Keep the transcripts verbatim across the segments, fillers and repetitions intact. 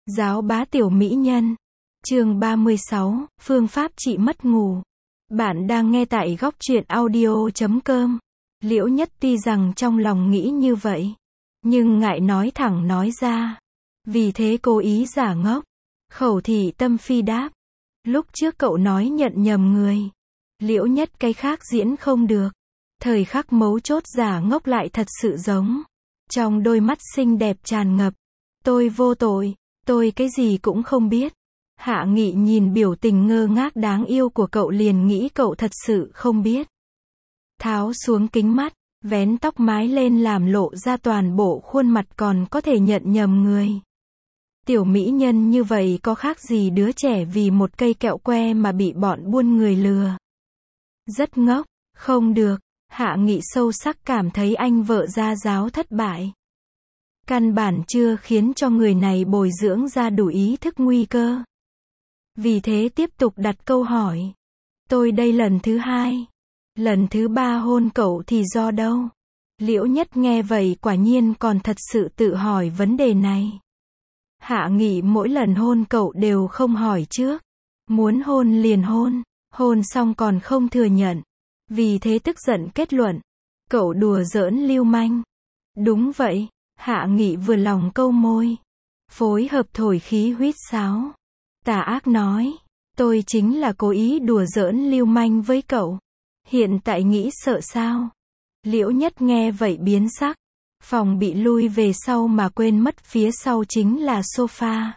Giáo bá tiểu mỹ nhân. Chương ba mươi sáu, phương pháp trị mất ngủ. Bạn đang nghe tại góc truyện audio chấm com. Liễu Nhất tuy rằng trong lòng nghĩ như vậy, nhưng ngại nói thẳng nói ra. Vì thế cố ý giả ngốc. Khẩu thị tâm phi đáp. Lúc trước cậu nói nhận nhầm người. Liễu Nhất cái khác diễn không được. Thời khắc mấu chốt giả ngốc lại thật sự giống. Trong đôi mắt xinh đẹp tràn ngập. Tôi vô tội, tôi cái gì cũng không biết. Hạ Nghị nhìn biểu tình ngơ ngác đáng yêu của cậu liền nghĩ cậu thật sự không biết. Tháo xuống kính mắt, vén tóc mái lên làm lộ ra toàn bộ khuôn mặt còn có thể nhận nhầm người. Tiểu mỹ nhân như vậy có khác gì đứa trẻ vì một cây kẹo que mà bị bọn buôn người lừa. Rất ngốc, không được, Hạ Nghị sâu sắc cảm thấy anh vợ gia giáo thất bại. Căn bản chưa khiến cho người này bồi dưỡng ra đủ ý thức nguy cơ. Vì thế tiếp tục đặt câu hỏi. Tôi đây lần thứ hai. Lần thứ ba hôn cậu thì do đâu? Liễu Nhất nghe vậy quả nhiên còn thật sự tự hỏi vấn đề này. Hạ Nghị mỗi lần hôn cậu đều không hỏi trước. Muốn hôn liền hôn. Hôn xong còn không thừa nhận. Vì thế tức giận kết luận. Cậu đùa giỡn lưu manh. Đúng vậy. Hạ Nghị vừa lòng câu môi. Phối hợp thổi khí huýt sáo. Tà ác nói. Tôi chính là cố ý đùa giỡn lưu manh với cậu. Hiện tại nghĩ sợ sao? Liễu Nhất nghe vậy biến sắc. Phòng bị lui về sau mà quên mất phía sau chính là sofa.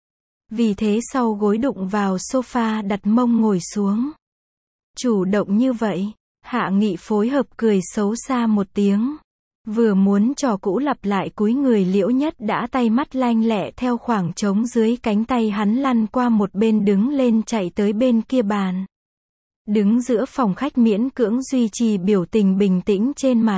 Vì thế sau gối đụng vào sofa đặt mông ngồi xuống. Chủ động như vậy. Hạ Nghị phối hợp cười xấu xa một tiếng. Vừa muốn trò cũ lặp lại cúi người Liễu Nhất đã tay mắt lanh lẹ theo khoảng trống dưới cánh tay hắn lăn qua một bên đứng lên chạy tới bên kia bàn. Đứng giữa phòng khách miễn cưỡng duy trì biểu tình bình tĩnh trên mặt.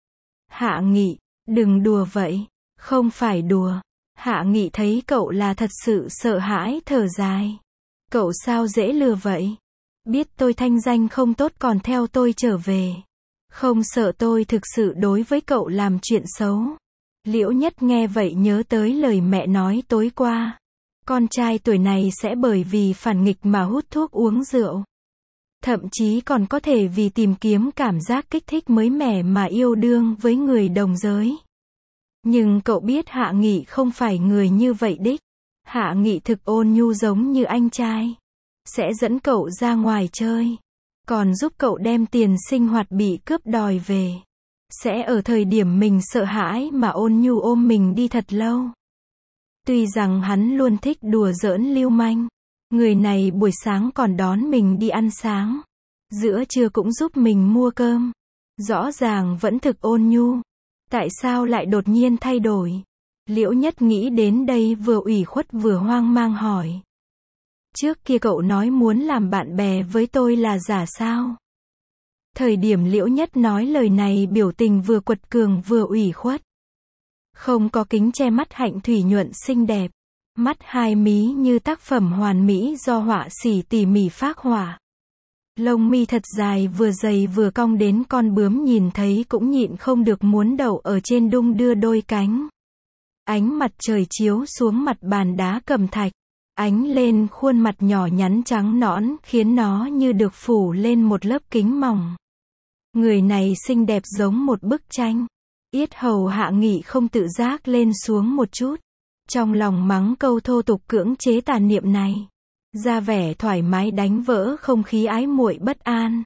Hạ Nghị, đừng đùa vậy. Không phải đùa. Hạ Nghị thấy cậu là thật sự sợ hãi thở dài. Cậu sao dễ lừa vậy? Biết tôi thanh danh không tốt còn theo tôi trở về. Không sợ tôi thực sự đối với cậu làm chuyện xấu. Liễu Nhất nghe vậy nhớ tới lời mẹ nói tối qua. Con trai tuổi này sẽ bởi vì phản nghịch mà hút thuốc uống rượu. Thậm chí còn có thể vì tìm kiếm cảm giác kích thích mới mẻ mà yêu đương với người đồng giới. Nhưng cậu biết Hạ Nghị không phải người như vậy đích. Hạ Nghị thực ôn nhu giống như anh trai. Sẽ dẫn cậu ra ngoài chơi. Còn giúp cậu đem tiền sinh hoạt bị cướp đòi về. Sẽ ở thời điểm mình sợ hãi mà ôn nhu ôm mình đi thật lâu. Tuy rằng hắn luôn thích đùa giỡn lưu manh. Người này buổi sáng còn đón mình đi ăn sáng. Giữa trưa cũng giúp mình mua cơm. Rõ ràng vẫn thực ôn nhu. Tại sao lại đột nhiên thay đổi? Liễu Nhất nghĩ đến đây vừa ủy khuất vừa hoang mang hỏi. Trước kia cậu nói muốn làm bạn bè với tôi là giả sao? Thời điểm Liễu Nhất nói lời này biểu tình vừa quật cường vừa ủy khuất. Không có kính che mắt hạnh thủy nhuận xinh đẹp. Mắt hai mí như tác phẩm hoàn mỹ do họa sĩ tỉ mỉ phác họa. Lông mi thật dài vừa dày vừa cong đến con bướm nhìn thấy cũng nhịn không được muốn đậu ở trên đung đưa đôi cánh. Ánh mặt trời chiếu xuống mặt bàn đá cẩm thạch. Ánh lên khuôn mặt nhỏ nhắn trắng nõn khiến nó như được phủ lên một lớp kính mỏng. Người này xinh đẹp giống một bức tranh. Yết hầu Hạ Nghị không tự giác lên xuống một chút. Trong lòng mắng câu thô tục cưỡng chế tà niệm này. Ra vẻ thoải mái đánh vỡ không khí ái muội bất an.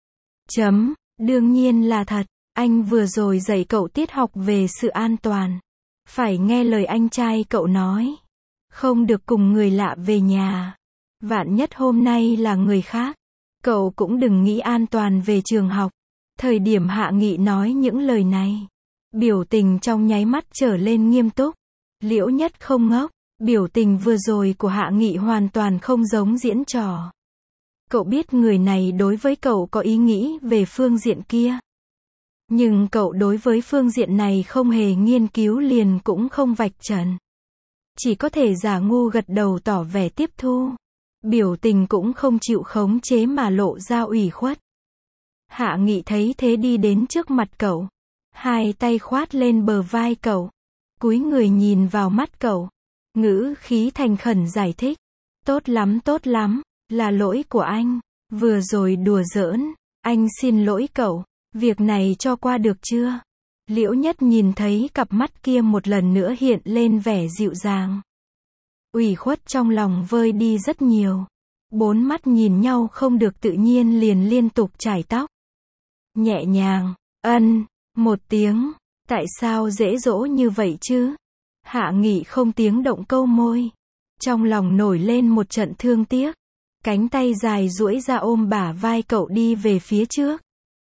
Chấm, đương nhiên là thật. Anh vừa rồi dạy cậu tiết học về sự an toàn. Phải nghe lời anh trai cậu nói. Không được cùng người lạ về nhà. Vạn nhất hôm nay là người khác. Cậu cũng đừng nghĩ an toàn về trường học. Thời điểm Hạ Nghị nói những lời này. Biểu tình trong nháy mắt trở lên nghiêm túc. Liễu Nhất không ngốc. Biểu tình vừa rồi của Hạ Nghị hoàn toàn không giống diễn trò. Cậu biết người này đối với cậu có ý nghĩ về phương diện kia. Nhưng cậu đối với phương diện này không hề nghiên cứu liền cũng không vạch trần. Chỉ có thể giả ngu gật đầu tỏ vẻ tiếp thu. Biểu tình cũng không chịu khống chế mà lộ ra ủy khuất. Hạ Nghị thấy thế đi đến trước mặt cậu. Hai tay khoát lên bờ vai cậu. Cúi người nhìn vào mắt cậu. ngữ khí thành khẩn giải thích. Tốt lắm tốt lắm, là lỗi của anh. Vừa rồi đùa giỡn, anh xin lỗi cậu. Việc này cho qua được chưa? Liễu Nhất nhìn thấy cặp mắt kia một lần nữa hiện lên vẻ dịu dàng. Ủy khuất trong lòng vơi đi rất nhiều. Bốn mắt nhìn nhau không được tự nhiên liền liên tục chải tóc. Nhẹ nhàng, ân, một tiếng. Tại sao dễ dỗ như vậy chứ? Hạ Nghị không tiếng động câu môi. Trong lòng nổi lên một trận thương tiếc. Cánh tay dài duỗi ra ôm bả vai cậu đi về phía trước.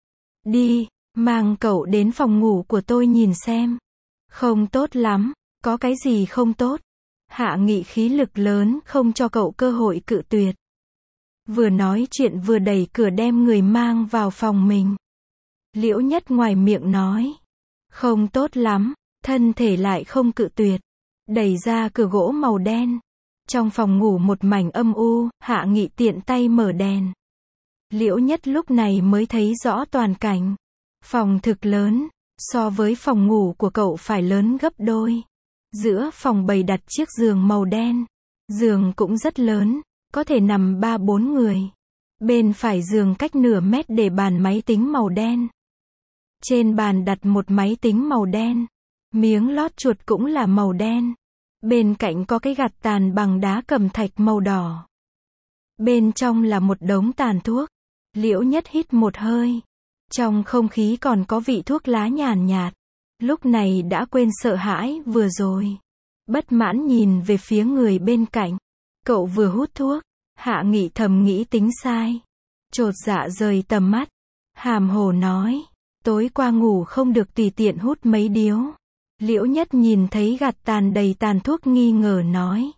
Đi, mang cậu đến phòng ngủ của tôi nhìn xem. Không tốt lắm, có cái gì không tốt? Hạ Nghị khí lực lớn không cho cậu cơ hội cự tuyệt. Vừa nói chuyện vừa đẩy cửa đem người mang vào phòng mình. Liễu Nhất ngoài miệng nói. Không tốt lắm, thân thể lại không cự tuyệt. Đẩy ra cửa gỗ màu đen. Trong phòng ngủ một mảnh âm u, Hạ Nghị tiện tay mở đèn. Liễu Nhất lúc này mới thấy rõ toàn cảnh. Phòng thực lớn, so với phòng ngủ của cậu phải lớn gấp đôi. Giữa phòng bày đặt chiếc giường màu đen. Giường cũng rất lớn, có thể nằm ba bốn người. Bên phải giường cách nửa mét để bàn máy tính màu đen. Trên bàn đặt một máy tính màu đen. Miếng lót chuột cũng là màu đen. Bên cạnh có cái gạt tàn bằng đá cẩm thạch màu đỏ. Bên trong là một đống tàn thuốc. Liễu Nhất hít một hơi. Trong không khí còn có vị thuốc lá nhàn nhạt. Lúc này đã quên sợ hãi vừa rồi. Bất mãn nhìn về phía người bên cạnh. Cậu vừa hút thuốc. Hạ Nghị thầm nghĩ tính sai. Chột dạ rời tầm mắt. Hàm hồ nói. Tối qua ngủ không được tùy tiện hút mấy điếu. Liễu Nhất nhìn thấy gạt tàn đầy tàn thuốc nghi ngờ nói.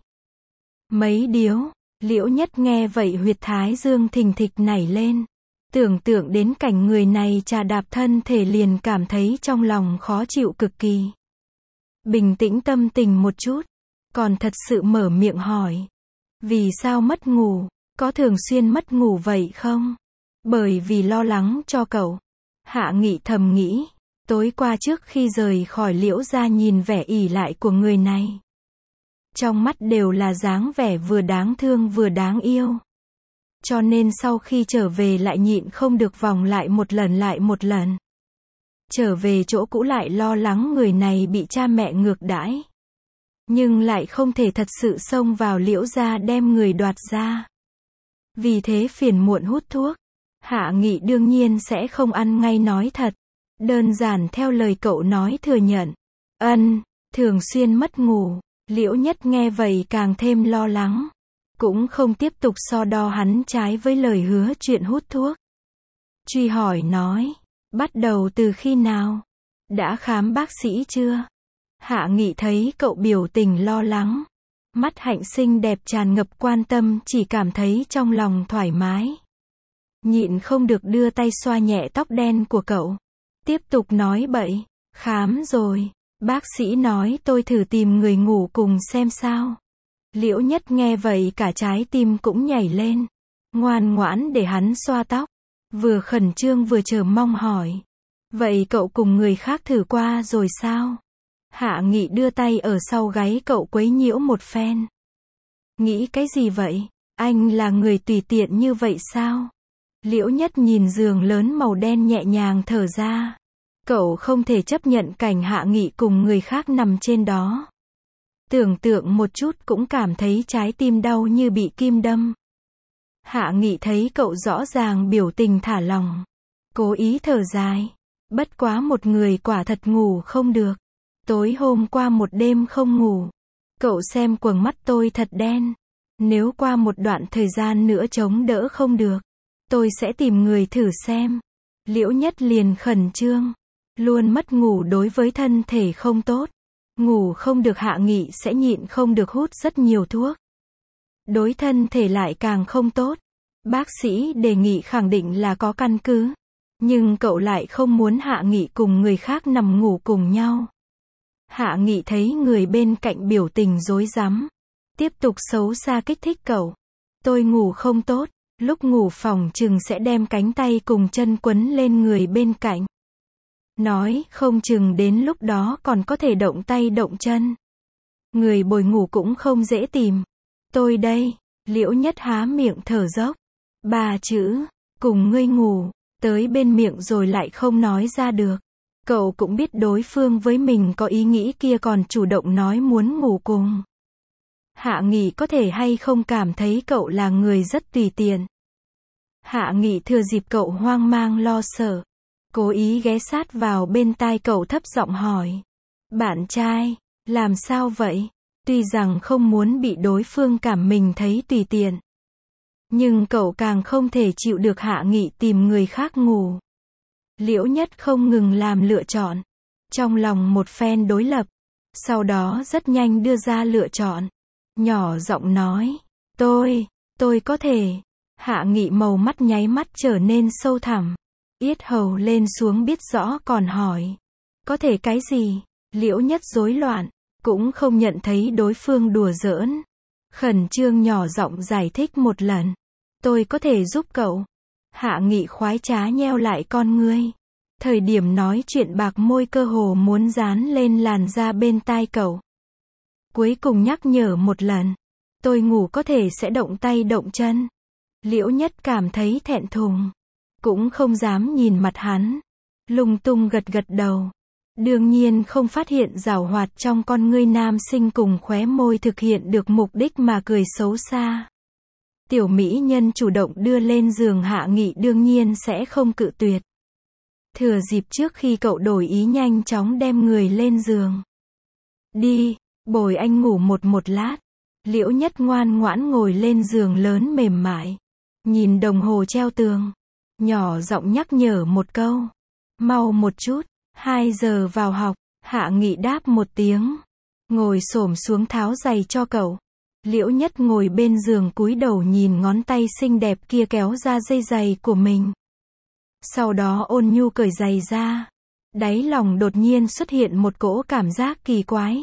Mấy điếu. Liễu Nhất nghe vậy huyệt thái dương thình thịch nảy lên. Tưởng tượng đến cảnh người này chà đạp thân thể liền cảm thấy trong lòng khó chịu cực kỳ. Bình tĩnh tâm tình một chút. Còn thật sự mở miệng hỏi. Vì sao mất ngủ? Có thường xuyên mất ngủ vậy không? Bởi vì lo lắng cho cậu. Hạ Nghị thầm nghĩ. Tối qua trước khi rời khỏi Liễu gia nhìn vẻ ỷ lại của người này. Trong mắt đều là dáng vẻ vừa đáng thương vừa đáng yêu. Cho nên sau khi trở về lại nhịn không được vòng lại một lần lại một lần. Trở về chỗ cũ lại lo lắng người này bị cha mẹ ngược đãi. Nhưng lại không thể thật sự xông vào Liễu gia đem người đoạt ra. Vì thế phiền muộn hút thuốc. Hạ Nghị đương nhiên sẽ không ăn ngay nói thật. Đơn giản theo lời cậu nói thừa nhận. Ân, thường xuyên mất ngủ. Liễu Nhất nghe vậy càng thêm lo lắng. Cũng không tiếp tục so đo hắn trái với lời hứa chuyện hút thuốc. Truy hỏi nói. Bắt đầu từ khi nào? Đã khám bác sĩ chưa? Hạ Nghị thấy cậu biểu tình lo lắng. Mắt hạnh xinh đẹp tràn ngập quan tâm chỉ cảm thấy trong lòng thoải mái. Nhịn không được đưa tay xoa nhẹ tóc đen của cậu. Tiếp tục nói bậy. Khám rồi. Bác sĩ nói tôi thử tìm người ngủ cùng xem sao. Liễu Nhất nghe vậy cả trái tim cũng nhảy lên. Ngoan ngoãn để hắn xoa tóc. Vừa khẩn trương vừa chờ mong hỏi. Vậy cậu cùng người khác thử qua rồi sao? Hạ Nghị đưa tay ở sau gáy cậu quấy nhiễu một phen. Nghĩ cái gì vậy? Anh là người tùy tiện như vậy sao? Liễu Nhất nhìn giường lớn màu đen nhẹ nhàng thở ra. Cậu không thể chấp nhận cảnh Hạ Nghị cùng người khác nằm trên đó. Tưởng tượng một chút cũng cảm thấy trái tim đau như bị kim đâm. Hạ Nghị thấy cậu rõ ràng biểu tình thả lỏng. Cố ý thở dài. Bất quá một người quả thật ngủ không được. Tối hôm qua một đêm không ngủ. Cậu xem quầng mắt tôi thật đen. Nếu qua một đoạn thời gian nữa chống đỡ không được, tôi sẽ tìm người thử xem. Liễu Nhất liền khẩn trương. Luôn mất ngủ đối với thân thể không tốt. Ngủ không được Hạ Nghị sẽ nhịn không được hút rất nhiều thuốc. Đối thân thể lại càng không tốt. Bác sĩ đề nghị khẳng định là có căn cứ. Nhưng cậu lại không muốn Hạ Nghị cùng người khác nằm ngủ cùng nhau. Hạ Nghị thấy người bên cạnh biểu tình rối rắm. Tiếp tục xấu xa kích thích cậu. Tôi ngủ không tốt. Lúc ngủ phòng chừng sẽ đem cánh tay cùng chân quấn lên người bên cạnh. Nói không chừng đến lúc đó còn có thể động tay động chân. Người bồi ngủ cũng không dễ tìm. Tôi đây, Liễu Nhất há miệng thở dốc. Ba chữ, cùng ngươi ngủ, tới bên miệng rồi lại không nói ra được. Cậu cũng biết đối phương với mình có ý nghĩ kia còn chủ động nói muốn ngủ cùng. Hạ Nghị có thể hay không cảm thấy cậu là người rất tùy tiện. Hạ Nghị thừa dịp cậu hoang mang lo sợ, cố ý ghé sát vào bên tai cậu thấp giọng hỏi. Bạn trai, làm sao vậy? Tuy rằng không muốn bị đối phương cảm mình thấy tùy tiện, nhưng cậu càng không thể chịu được Hạ Nghị tìm người khác ngủ. Liễu Nhất không ngừng làm lựa chọn, trong lòng một phen đối lập, sau đó rất nhanh đưa ra lựa chọn, nhỏ giọng nói, tôi, tôi có thể. Hạ Nghị màu mắt nháy mắt trở nên sâu thẳm, yết hầu lên xuống biết rõ còn hỏi, có thể cái gì? Liễu Nhất rối loạn, cũng không nhận thấy đối phương đùa giỡn, khẩn trương nhỏ giọng giải thích một lần, tôi có thể giúp cậu. Hạ Nghị khoái trá nheo lại con ngươi, thời điểm nói chuyện bạc môi cơ hồ muốn dán lên làn da bên tai cậu. Cuối cùng nhắc nhở một lần, tôi ngủ có thể sẽ động tay động chân. Liễu Nhất cảm thấy thẹn thùng, cũng không dám nhìn mặt hắn, lung tung gật gật đầu. Đương nhiên không phát hiện giảo hoạt trong con ngươi nam sinh cùng khóe môi thực hiện được mục đích mà cười xấu xa. Tiểu mỹ nhân chủ động đưa lên giường Hạ Nghị đương nhiên sẽ không cự tuyệt. Thừa dịp trước khi cậu đổi ý nhanh chóng đem người lên giường. Đi, bồi anh ngủ một một lát. Liễu Nhất ngoan ngoãn ngồi lên giường lớn mềm mại, nhìn đồng hồ treo tường, nhỏ giọng nhắc nhở một câu. Mau một chút, hai giờ vào học. Hạ Nghị đáp một tiếng, ngồi xổm xuống tháo giày cho cậu. Liễu Nhất ngồi bên giường cúi đầu nhìn ngón tay xinh đẹp kia kéo ra dây giày của mình. Sau đó ôn nhu cởi giày ra. Đáy lòng đột nhiên xuất hiện một cỗ cảm giác kỳ quái.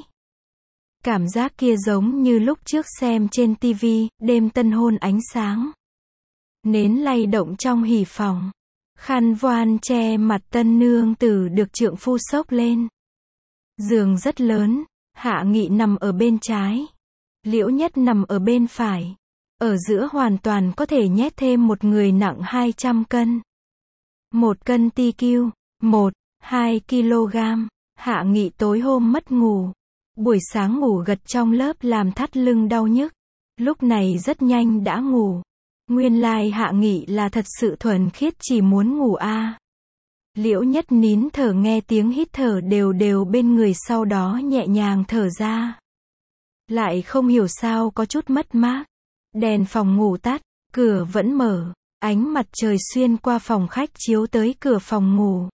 Cảm giác kia giống như lúc trước xem trên tivi, đêm tân hôn ánh sáng. Nến lay động trong hỉ phòng. Khăn voan che mặt tân nương tử được trượng phu xốc lên. Giường rất lớn, Hạ Nghị nằm ở bên trái. Liễu Nhất nằm ở bên phải. Ở giữa hoàn toàn có thể nhét thêm một người nặng hai trăm cân. Một cân ti kiu, một, hai ki lô gam. Hạ Nghị tối hôm mất ngủ. Buổi sáng ngủ gật trong lớp làm thắt lưng đau nhức. Lúc này rất nhanh đã ngủ. Nguyên lai Hạ Nghị là thật sự thuần khiết chỉ muốn ngủ a. À. Liễu Nhất nín thở nghe tiếng hít thở đều đều bên người sau đó nhẹ nhàng thở ra. Lại không hiểu sao có chút mất mát. Đèn phòng ngủ tắt, cửa vẫn mở, ánh mặt trời xuyên qua phòng khách chiếu tới cửa phòng ngủ.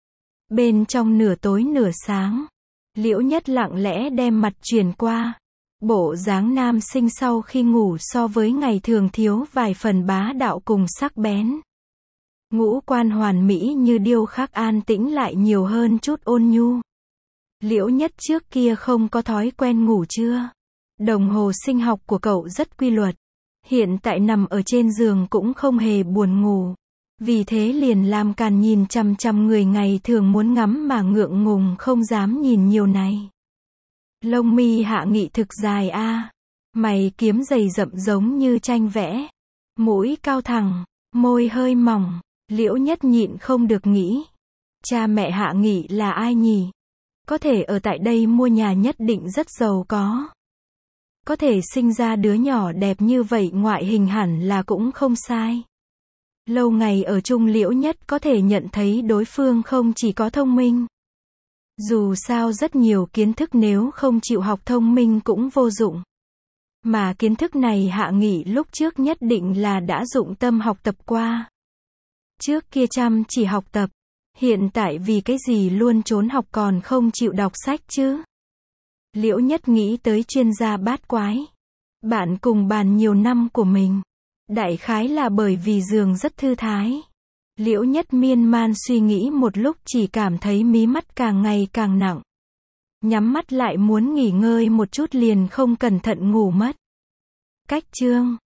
Bên trong nửa tối nửa sáng, Liễu Nhất lặng lẽ đem mặt chuyển qua. Bộ dáng nam sinh sau khi ngủ so với ngày thường thiếu vài phần bá đạo cùng sắc bén. Ngũ quan hoàn mỹ như điêu khắc an tĩnh lại nhiều hơn chút ôn nhu. Liễu Nhất trước kia không có thói quen ngủ trưa. Đồng hồ sinh học của cậu rất quy luật. Hiện tại nằm ở trên giường cũng không hề buồn ngủ. Vì thế liền làm càn nhìn chằm chằm người ngày thường muốn ngắm mà ngượng ngùng không dám nhìn nhiều này. Lông mi Hạ Nghị thực dài a, à. Mày kiếm dày rậm giống như tranh vẽ. Mũi cao thẳng, môi hơi mỏng. Liễu Nhất nhịn không được nghĩ. Cha mẹ Hạ Nghị là ai nhỉ? Có thể ở tại đây mua nhà nhất định rất giàu có. Có thể sinh ra đứa nhỏ đẹp như vậy ngoại hình hẳn là cũng không sai. Lâu ngày ở chung Liễu Nhất có thể nhận thấy đối phương không chỉ có thông minh. Dù sao rất nhiều kiến thức nếu không chịu học thông minh cũng vô dụng. Mà kiến thức này Hạ Nghị lúc trước nhất định là đã dụng tâm học tập qua. Trước kia chăm chỉ học tập, hiện tại vì cái gì luôn trốn học còn không chịu đọc sách chứ? Liễu Nhất nghĩ tới chuyên gia bát quái. Bạn cùng bàn nhiều năm của mình. Đại khái là bởi vì giường rất thư thái. Liễu Nhất miên man suy nghĩ một lúc chỉ cảm thấy mí mắt càng ngày càng nặng. Nhắm mắt lại muốn nghỉ ngơi một chút liền không cẩn thận ngủ mất. Cách chương